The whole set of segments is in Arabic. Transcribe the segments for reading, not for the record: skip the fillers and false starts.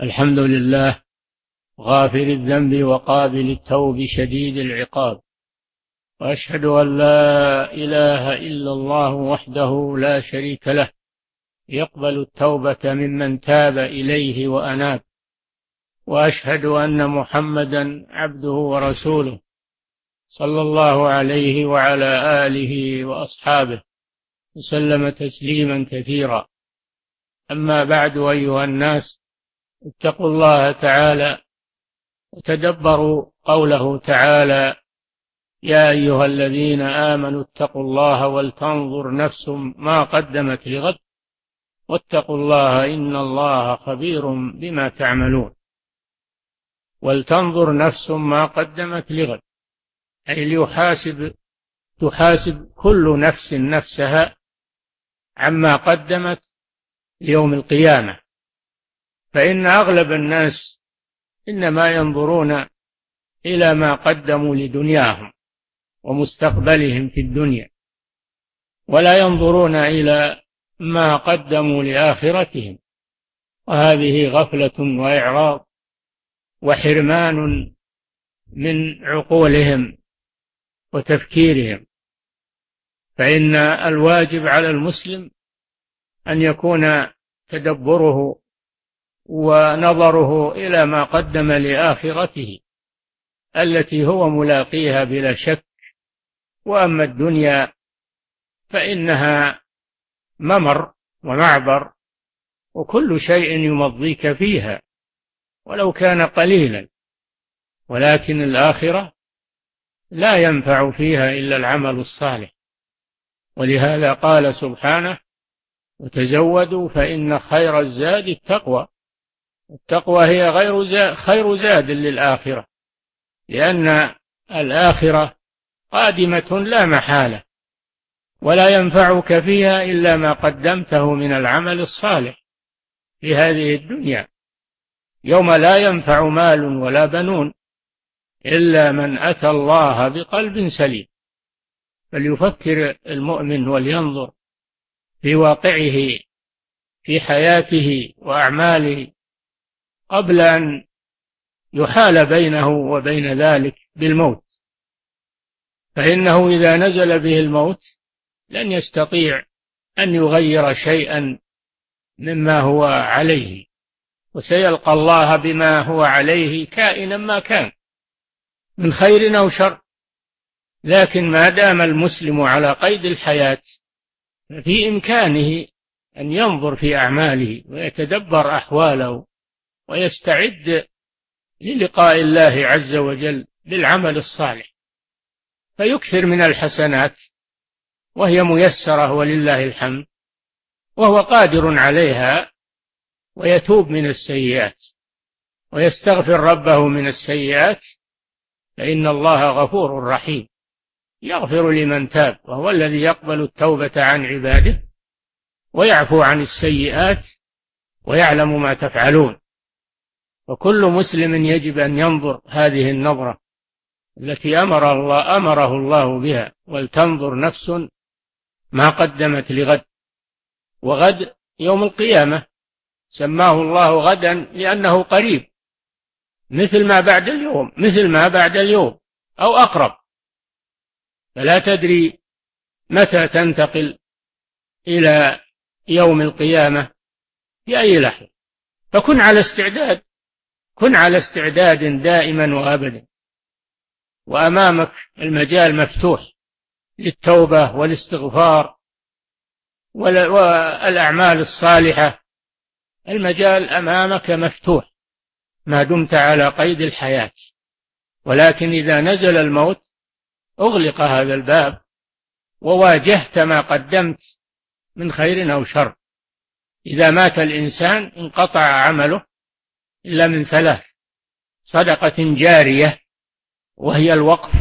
الحمد لله غافر الذنب وقابل التوب شديد العقاب، وأشهد أن لا إله إلا الله وحده لا شريك له يقبل التوبة ممن تاب إليه وأناب، وأشهد أن محمدا عبده ورسوله صلى الله عليه وعلى آله وأصحابه وسلم تسليما كثيرا. أما بعد، أيها الناس، اتقوا الله تعالى وتدبروا قوله تعالى: يا أيها الذين آمنوا اتقوا الله ولتنظر نفس ما قدمت لغد واتقوا الله إن الله خبير بما تعملون. ولتنظر نفس ما قدمت لغد، أي تحاسب كل نفس نفسها عما قدمت ليوم القيامة، فإن أغلب الناس إنما ينظرون إلى ما قدموا لدنياهم ومستقبلهم في الدنيا، ولا ينظرون إلى ما قدموا لآخرتهم، وهذه غفلة وإعراض وحرمان من عقولهم وتفكيرهم. فإن الواجب على المسلم أن يكون تدبره ونظره إلى ما قدم لآخرته التي هو ملاقيها بلا شك. وأما الدنيا فإنها ممر ومعبر، وكل شيء يمضيك فيها ولو كان قليلا، ولكن الآخرة لا ينفع فيها إلا العمل الصالح. ولهذا قال سبحانه: وتزودوا فإن خير الزاد التقوى. التقوى هي خير زاد للآخرة، لأن الآخرة قادمة لا محالة، ولا ينفعك فيها إلا ما قدمته من العمل الصالح في هذه الدنيا، يوم لا ينفع مال ولا بنون إلا من أتى الله بقلب سليم. فليفكر المؤمن ولينظر في واقعه في حياته وأعماله قبل أن يحال بينه وبين ذلك بالموت، فإنه إذا نزل به الموت لن يستطيع أن يغير شيئا مما هو عليه، وسيلقى الله بما هو عليه كائنا ما كان من خير أو شر. لكن ما دام المسلم على قيد الحياة ففي إمكانه أن ينظر في أعماله ويتدبر أحواله ويستعد للقاء الله عز وجل بالعمل الصالح، فيكثر من الحسنات وهي ميسرة ولله الحمد، وهو قادر عليها، ويتوب من السيئات ويستغفر ربه من السيئات، فإن الله غفور رحيم يغفر لمن تاب، وهو الذي يقبل التوبة عن عباده ويعفو عن السيئات ويعلم ما تفعلون. وكل مسلم يجب أن ينظر هذه النظرة التي أمره الله بها: ولتنظر نفس ما قدمت لغد. وغد يوم القيامة سماه الله غدا لأنه قريب، مثل ما بعد اليوم أو أقرب، فلا تدري متى تنتقل إلى يوم القيامة في أي لحظة، فكن على استعداد دائما وأبدا، وأمامك المجال مفتوح للتوبة والاستغفار والأعمال الصالحة. المجال أمامك مفتوح ما دمت على قيد الحياة، ولكن إذا نزل الموت أغلق هذا الباب وواجهت ما قدمت من خير أو شر. إذا مات الإنسان انقطع عمله إلا من ثلاث: صدقة جارية، وهي الوقف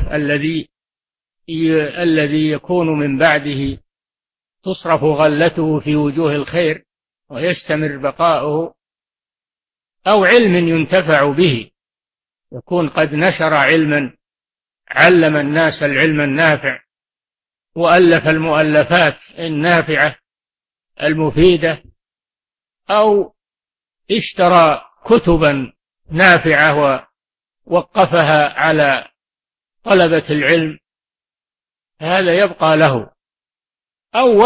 الذي يكون من بعده تصرف غلته في وجوه الخير ويستمر بقاؤه، أو علم ينتفع به، يكون قد نشر علما علم الناس العلم النافع وألف المؤلفات النافعة المفيدة، أو اشترى كتبا نافعة ووقفها على طلبة العلم، هذا يبقى له. أو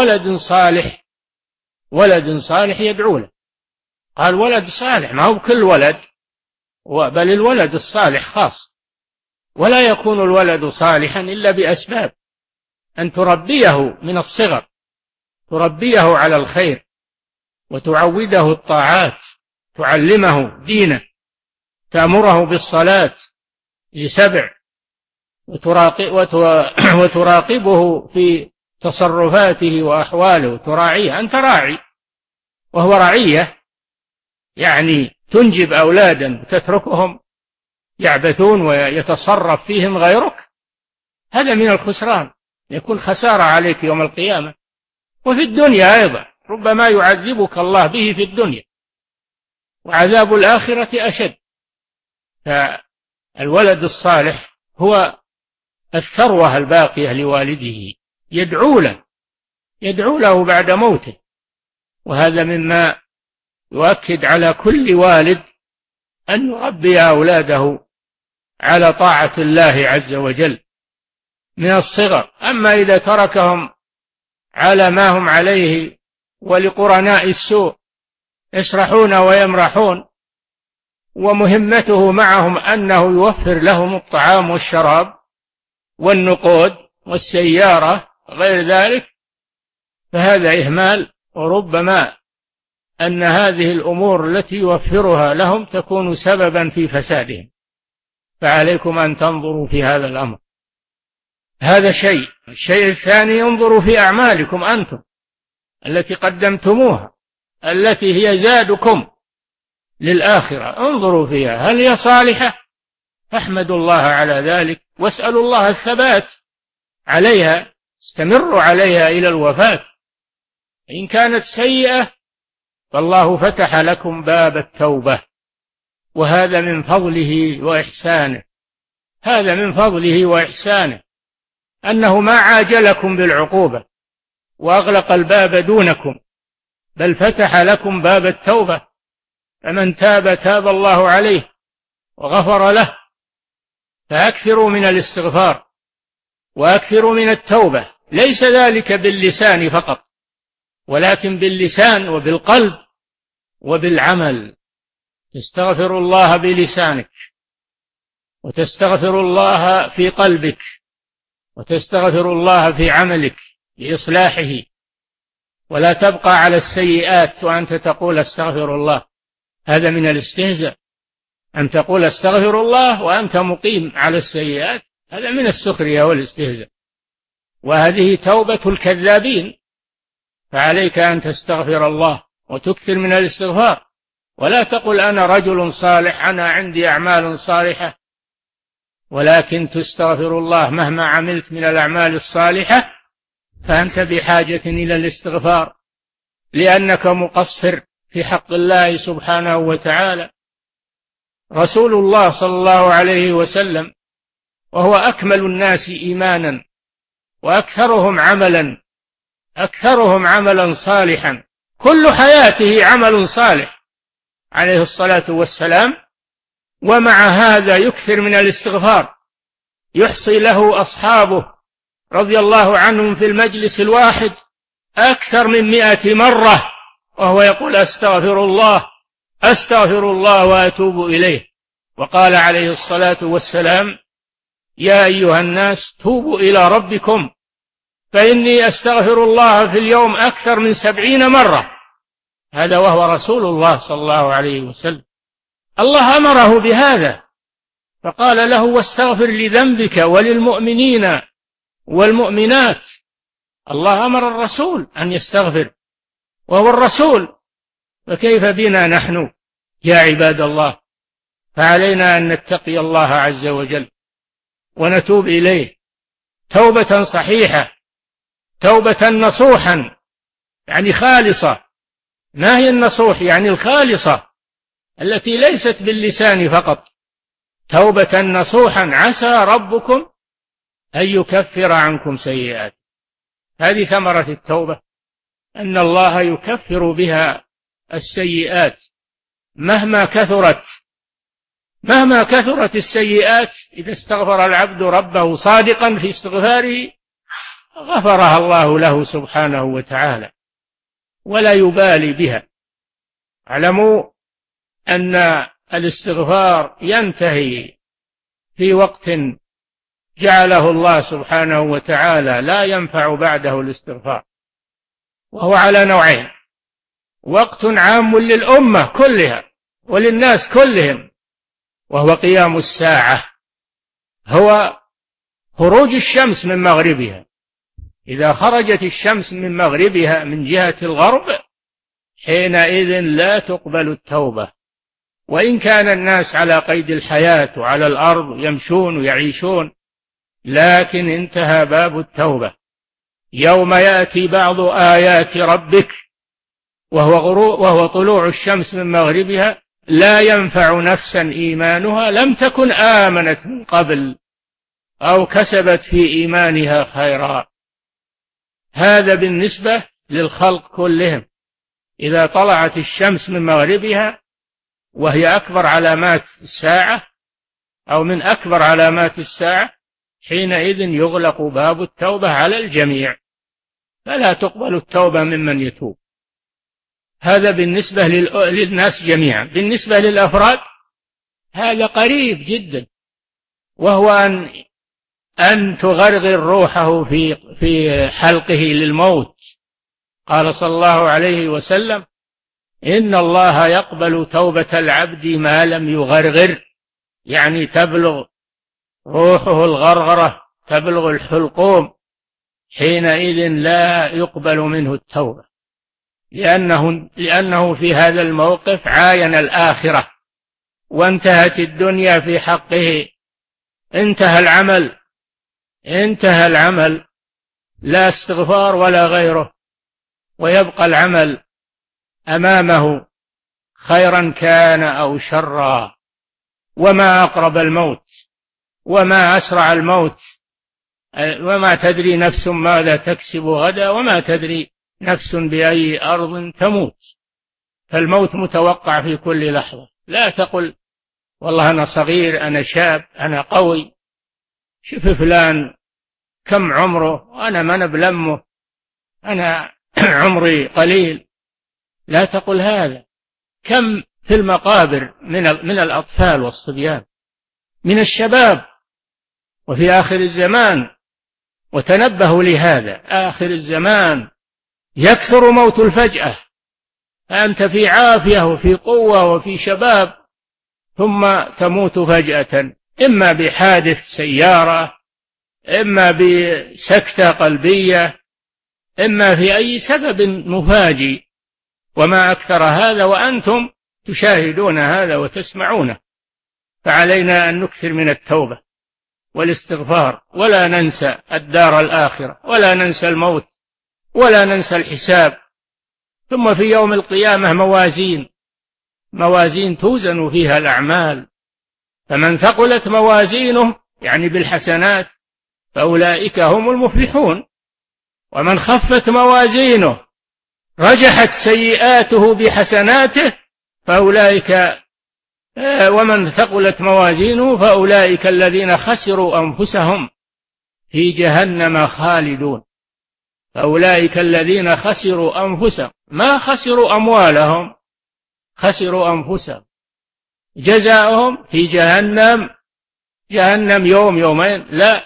ولد صالح يدعو له. قال ولد صالح، ما هو كل ولد، بل الولد الصالح خاص. ولا يكون الولد صالحا إلا بأسباب، أن تربيه من الصغر، تربيه على الخير وتعوده الطاعات، تعلمه دينه، تأمره بالصلاة ل7، وتراقبه في تصرفاته وأحواله، تراعيه. أنت راعي وهو رعية، يعني تنجب أولادا وتتركهم يعبثون ويتصرف فيهم غيرك، هذا من الخسران، يكون خسارة عليك يوم القيامة وفي الدنيا أيضا، ربما يعذبك الله به في الدنيا، وعذاب الآخرة أشد. فالولد الصالح هو الثروة الباقية لوالده، يدعو له بعد موته. وهذا مما يؤكد على كل والد أن يربي أولاده على طاعة الله عز وجل من الصغر. أما إذا تركهم على ما هم عليه ولقرناء السوء يسرحون ويمرحون، ومهمته معهم أنه يوفر لهم الطعام والشراب والنقود والسيارة غير ذلك، فهذا إهمال، وربما أن هذه الأمور التي يوفرها لهم تكون سببا في فسادهم. فعليكم أن تنظروا في هذا الأمر. هذا شيء. الشيء الثاني، انظروا في أعمالكم أنتم التي قدمتموها، التي هي زادكم للآخرة، انظروا فيها هل هي صالحة؟ فاحمدوا الله على ذلك واسألوا الله الثبات عليها، استمروا عليها إلى الوفاة. إن كانت سيئة فالله فتح لكم باب التوبة، وهذا من فضله وإحسانه. هذا من فضله وإحسانه أنه ما عاجلكم بالعقوبة وأغلق الباب دونكم، بل فتح لكم باب التوبة، فمن تاب تاب الله عليه وغفر له. فأكثروا من الاستغفار وأكثروا من التوبة، ليس ذلك باللسان فقط، ولكن باللسان وبالقلب وبالعمل. تستغفر الله بلسانك، وتستغفر الله في قلبك، وتستغفر الله في عملك لإصلاحه، ولا تبقى على السيئات وأنت تقول استغفر الله. هذا من الاستهزاء، أن تقول استغفر الله وأنت مقيم على السيئات، هذا من السخرية والاستهزاء، وهذه توبة الكذابين. فعليك أن تستغفر الله وتكثر من الاستغفار، ولا تقل أنا رجل صالح، أنا عندي أعمال صالحة، ولكن تستغفر الله مهما عملت من الأعمال الصالحة، فأنت بحاجة إلى الاستغفار، لأنك مقصر في حق الله سبحانه وتعالى. رسول الله صلى الله عليه وسلم وهو أكمل الناس إيمانا وأكثرهم عملا صالحا، كل حياته عمل صالح عليه الصلاة والسلام، ومع هذا يكثر من الاستغفار، يحصي له أصحابه رضي الله عنهم في المجلس الواحد أكثر من 100 مرة وهو يقول أستغفر الله وأتوب إليه. وقال عليه الصلاة والسلام يا أيها الناس توبوا إلى ربكم فإني أستغفر الله في اليوم أكثر من 70 مرة. هذا وهو رسول الله صلى الله عليه وسلم. الله أمره بهذا فقال له واستغفر لذنبك وللمؤمنين والمؤمنات. الله أمر الرسول أن يستغفر وهو الرسول، فكيف بنا نحن يا عباد الله؟ فعلينا أن نتقي الله عز وجل ونتوب إليه توبة صحيحة، توبة نصوحا، يعني خالصة. ما هي النصوح؟ يعني الخالصة التي ليست باللسان فقط، توبة نصوحا عسى ربكم أن يكفر عنكم سيئات. هذه ثمرة التوبة، أن الله يكفر بها السيئات مهما كثرت السيئات، إذا استغفر العبد ربه صادقا في استغفاره غفرها الله له سبحانه وتعالى ولا يبالي بها. اعلموا أن الاستغفار ينتهي في وقت جعله الله سبحانه وتعالى لا ينفع بعده الاستغفار، وهو على نوعين: وقت عام للأمة كلها وللناس كلهم، وهو قيام الساعة، هو خروج الشمس من مغربها. إذا خرجت الشمس من مغربها من جهة الغرب حينئذ لا تقبل التوبة، وإن كان الناس على قيد الحياة وعلى الأرض يمشون ويعيشون، لكن انتهى باب التوبة. يوم يأتي بعض آيات ربك وهو طلوع الشمس من مغربها لا ينفع نفسا إيمانها لم تكن آمنت من قبل أو كسبت في إيمانها خيرا. هذا بالنسبة للخلق كلهم. إذا طلعت الشمس من مغربها وهي أكبر علامات الساعة أو من أكبر علامات الساعة حينئذ يغلق باب التوبة على الجميع، فلا تقبل التوبة ممن يتوب. هذا بالنسبة للناس جميعا. بالنسبة للأفراد هذا قريب جدا، وهو أن تغرغر روحه في حلقه للموت. قال صلى الله عليه وسلم: إن الله يقبل توبة العبد ما لم يغرغر، يعني تبلغ روحه الغرغرة، تبلغ الحلقوم، حينئذ لا يقبل منه التوبة، لأنه في هذا الموقف عاين الآخرة وانتهت الدنيا في حقه، انتهى العمل، لا استغفار ولا غيره، ويبقى العمل أمامه خيرا كان أو شرا. وما أقرب الموت وما أسرع الموت، وما تدري نفس ماذا تكسب غدا وما تدري نفس بأي أرض تموت. فالموت متوقع في كل لحظة. لا تقل والله أنا صغير، أنا شاب، أنا قوي، شوف فلان كم عمره، أنا ما بلمه، أنا عمري قليل. لا تقل هذا. كم في المقابر من الأطفال والصبيان، من الشباب، وفي آخر الزمان. وتنبهوا لهذا، آخر الزمان يكثر موت الفجأة. أنت في عافية وفي قوة وفي شباب، ثم تموت فجأة، إما بحادث سيارة، إما بسكتة قلبية، إما في أي سبب مفاجئ. وما أكثر هذا وأنتم تشاهدون هذا وتسمعونه. فعلينا أن نكثر من التوبة والاستغفار، ولا ننسى الدار الآخرة، ولا ننسى الموت، ولا ننسى الحساب. ثم في يوم القيامة موازين توزن فيها الأعمال، فمن ثقلت موازينه يعني بالحسنات فأولئك هم المفلحون، ومن خفت موازينه رجحت سيئاته بحسناته فأولئك ومن ثقلت موازينه فأولئك الذين خسروا أنفسهم في جهنم خالدون. فأولئك الذين خسروا أنفسهم، ما خسروا أموالهم، خسروا أنفسهم. جزاؤهم في جهنم يوم يومين، لا،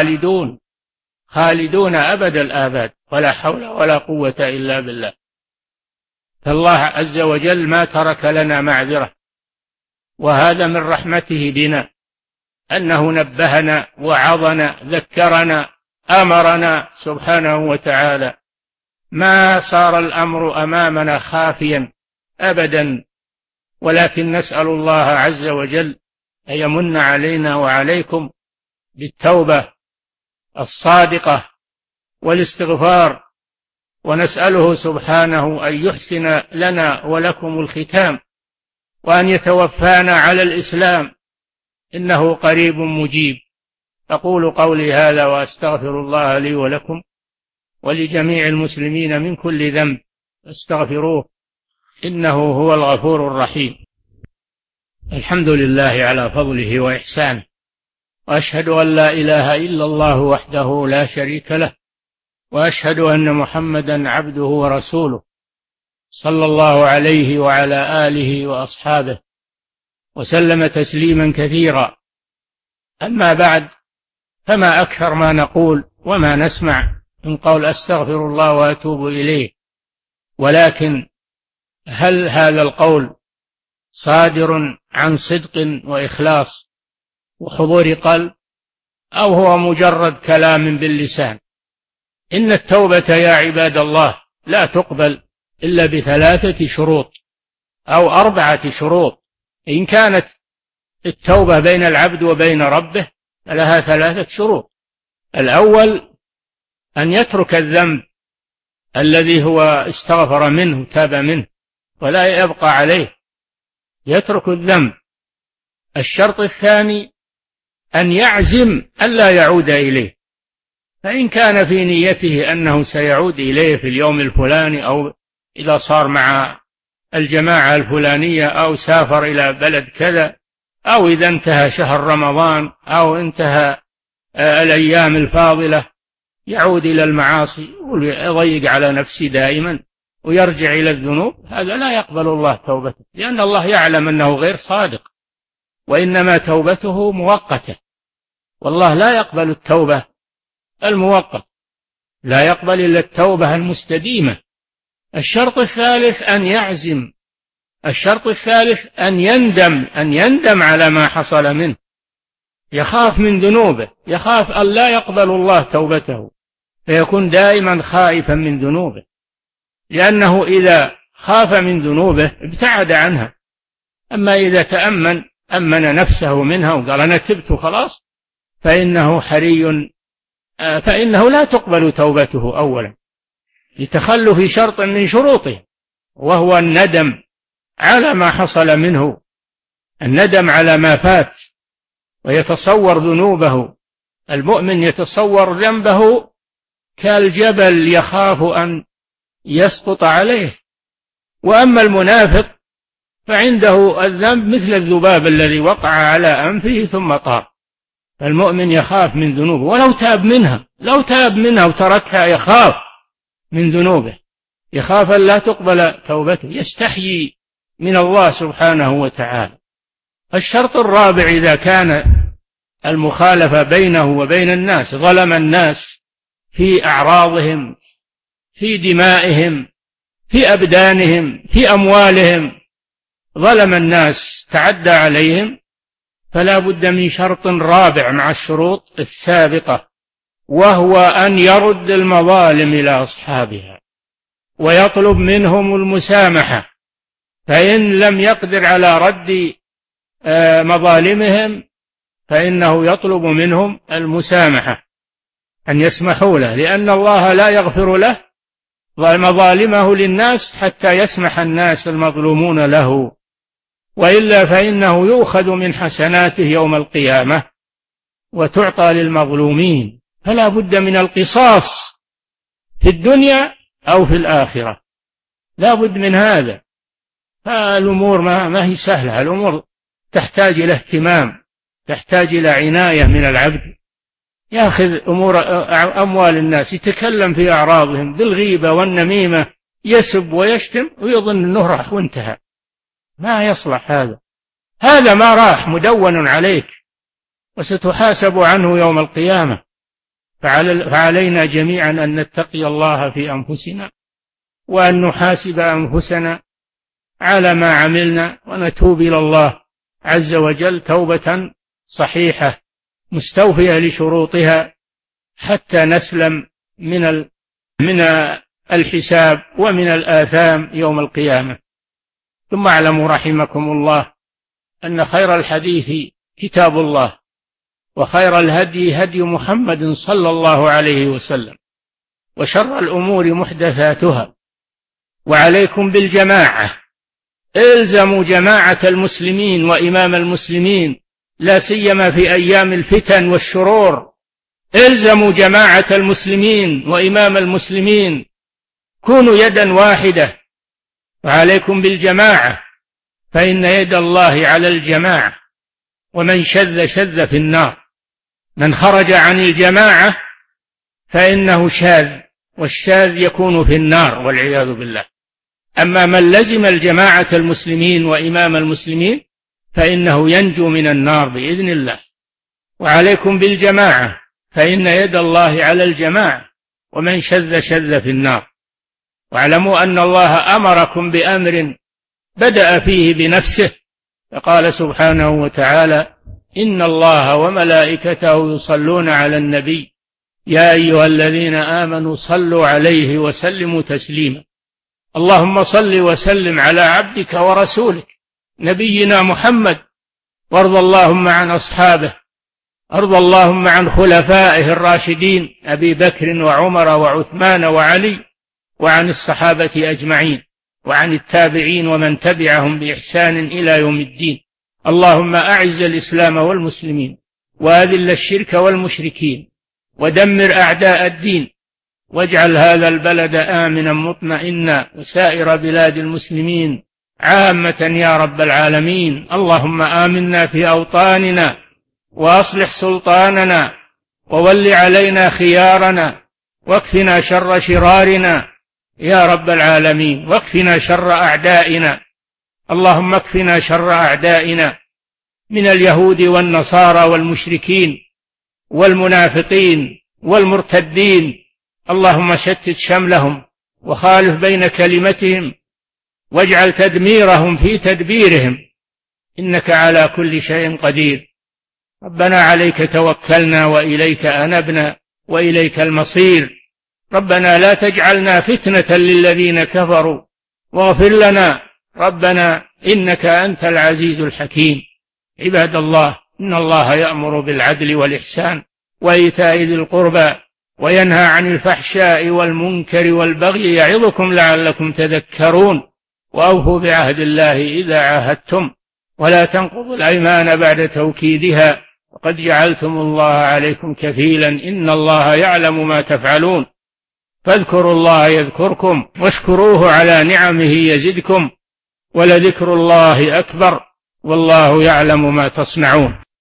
خالدون أبد الآباد، ولا حول ولا قوة إلا بالله. فالله عز وجل ما ترك لنا معذرة، وهذا من رحمته بنا أنه نبهنا وعظنا، ذكرنا، أمرنا سبحانه وتعالى. ما صار الأمر أمامنا خافيا أبدا، ولكن نسأل الله عز وجل أن يمن علينا وعليكم بالتوبة الصادقة والاستغفار، ونسأله سبحانه أن يحسن لنا ولكم الختام، وأن يتوفانا على الإسلام، إنه قريب مجيب. أقول قولي هذا وأستغفر الله لي ولكم ولجميع المسلمين من كل ذنب، استغفروه إنه هو الغفور الرحيم. الحمد لله على فضله وإحسانه، وأشهد أن لا إله إلا الله وحده لا شريك له، وأشهد أن محمدا عبده ورسوله صلى الله عليه وعلى آله وأصحابه وسلم تسليما كثيرا. أما بعد، فما أكثر ما نقول وما نسمع من قول أستغفر الله وأتوب إليه، ولكن هل هذا القول صادر عن صدق وإخلاص وحضور قلب، أو هو مجرد كلام باللسان؟ إن التوبة يا عباد الله لا تقبل إلا ب3 شروط أو 4 شروط. إن كانت التوبة بين العبد وبين ربه لها 3 شروط. الأول أن يترك الذنب الذي هو استغفر منه تاب منه ولا يبقى عليه، يترك الذنب. الشرط الثاني أن يعزم ألا يعود إليه، فإن كان في نيته أنه سيعود إليه في اليوم الفلاني، أو إذا صار مع الجماعة الفلانية، أو سافر إلى بلد كذا، أو إذا انتهى شهر رمضان، أو انتهى الأيام الفاضلة، يعود إلى المعاصي ويضيق على نفسه دائما ويرجع إلى الذنوب، هذا لا يقبل الله توبته، لأن الله يعلم أنه غير صادق، وإنما توبته مؤقتة، والله لا يقبل التوبة المؤقتة، لا يقبل إلا التوبة المستديمة. الشرط الثالث أن يعزم. الشرط الثالث أن يندم على ما حصل منه، يخاف من ذنوبه، يخاف أن لا يقبل الله توبته، فيكون دائما خائفا من ذنوبه، لأنه إذا خاف من ذنوبه ابتعد عنها. أما إذا أمن نفسه منها وقال أنا تبت خلاص، فإنه لا تقبل توبته أولا، لتخلف شرط من شروطه، وهو الندم على ما حصل منه، الندم على ما فات، ويتصور ذنوبه. المؤمن يتصور ذنبه كالجبل يخاف أن يسقط عليه، وأما المنافق فعنده الذنب مثل الذباب الذي وقع على أنفه ثم طار. المؤمن يخاف من ذنوبه ولو تاب منها وتركها، يخاف من ذنوبه، يخاف أن لا تقبل توبته، يستحيي من الله سبحانه وتعالى. الشرط الرابع: إذا كان المخالفة بينه وبين الناس، ظلم الناس في أعراضهم، في دمائهم، في أبدانهم، في أموالهم، ظلم الناس، تعدى عليهم، فلا بد من شرط رابع مع الشروط السابقة، وهو أن يرد المظالم إلى أصحابها ويطلب منهم المسامحة. فإن لم يقدر على رد مظالمهم فإنه يطلب منهم المسامحة، أن يسمحوا له، لأن الله لا يغفر له مظالمه للناس حتى يسمح الناس المظلومون له، وإلا فإنه يؤخذ من حسناته يوم القيامة وتعطى للمظلومين. فلا بد من القصاص في الدنيا أو في الآخرة، لا بد من هذا. فالأمور ما هي سهلة، الأمور تحتاج إلى اهتمام، تحتاج إلى عناية من العبد. يأخذ أموال الناس، يتكلم في أعراضهم بالغيبة والنميمة، يسب ويشتم ويظن أنه راح وانتهى، ما يصلح هذا ما راح مدون عليك وستحاسب عنه يوم القيامة. فعلينا جميعا أن نتقي الله في أنفسنا، وأن نحاسب أنفسنا على ما عملنا، ونتوب إلى الله عز وجل توبة صحيحة مستوفية لشروطها، حتى نسلم من الحساب ومن الآثام يوم القيامة. ثم اعلموا رحمكم الله أن خير الحديث كتاب الله، وخير الهدي هدي محمد صلى الله عليه وسلم، وشر الأمور محدثاتها، وعليكم بالجماعة، الزموا جماعة المسلمين وإمام المسلمين، لا سيما في أيام الفتن والشرور. الزموا جماعة المسلمين وإمام المسلمين، كونوا يدا واحدة، وعليكم بالجماعة. فإن يد الله على الجماعة، ومن شذ شذ في النار. من خرج عن الجماعة فإنه شاذ، والشاذ يكون في النار والعياذ بالله. أما من لزم الجماعة المسلمين وإمام المسلمين فإنه ينجو من النار بإذن الله. وعليكم بالجماعة، فإن يد الله على الجماعة، ومن شذ شذ في النار. واعلموا أن الله أمركم بأمر بدأ فيه بنفسه، فقال سبحانه وتعالى: إن الله وملائكته يصلون على النبي يا أيها الذين آمنوا صلوا عليه وسلموا تسليما. اللهم صل وسلم على عبدك ورسولك نبينا محمد، وارض اللهم عن أصحابه، ارض اللهم عن خلفائه الراشدين أبي بكر وعمر وعثمان وعلي، وعن الصحابة أجمعين، وعن التابعين ومن تبعهم بإحسان إلى يوم الدين. اللهم أعز الإسلام والمسلمين، وأذل الشرك والمشركين، ودمر أعداء الدين، واجعل هذا البلد آمنا مطمئنا، وسائر بلاد المسلمين عامة يا رب العالمين. اللهم آمنا في أوطاننا، وأصلح سلطاننا، وول علينا خيارنا، واكفنا شر شرارنا يا رب العالمين، واكفنا شر أعدائنا. اللهم اكفنا شر أعدائنا من اليهود والنصارى والمشركين والمنافقين والمرتدين. اللهم شتت شملهم، وخالف بين كلمتهم، واجعل تدميرهم في تدبيرهم، إنك على كل شيء قدير. ربنا عليك توكلنا، وإليك أنبنا، وإليك المصير. ربنا لا تجعلنا فتنة للذين كفروا، واغفر لنا ربنا إنك أنت العزيز الحكيم. عباد الله، إن الله يأمر بالعدل والإحسان وإيتاء ذي القربى، وينهى عن الفحشاء والمنكر والبغي، يعظكم لعلكم تذكرون. وأوفوا بعهد الله إذا عاهدتم، ولا تنقضوا الأيمان بعد توكيدها، وقد جعلتم الله عليكم كفيلا، إن الله يعلم ما تفعلون. فاذكروا الله يذكركم، واشكروه على نعمه يزدكم، ولذكر الله أكبر، والله يعلم ما تصنعون.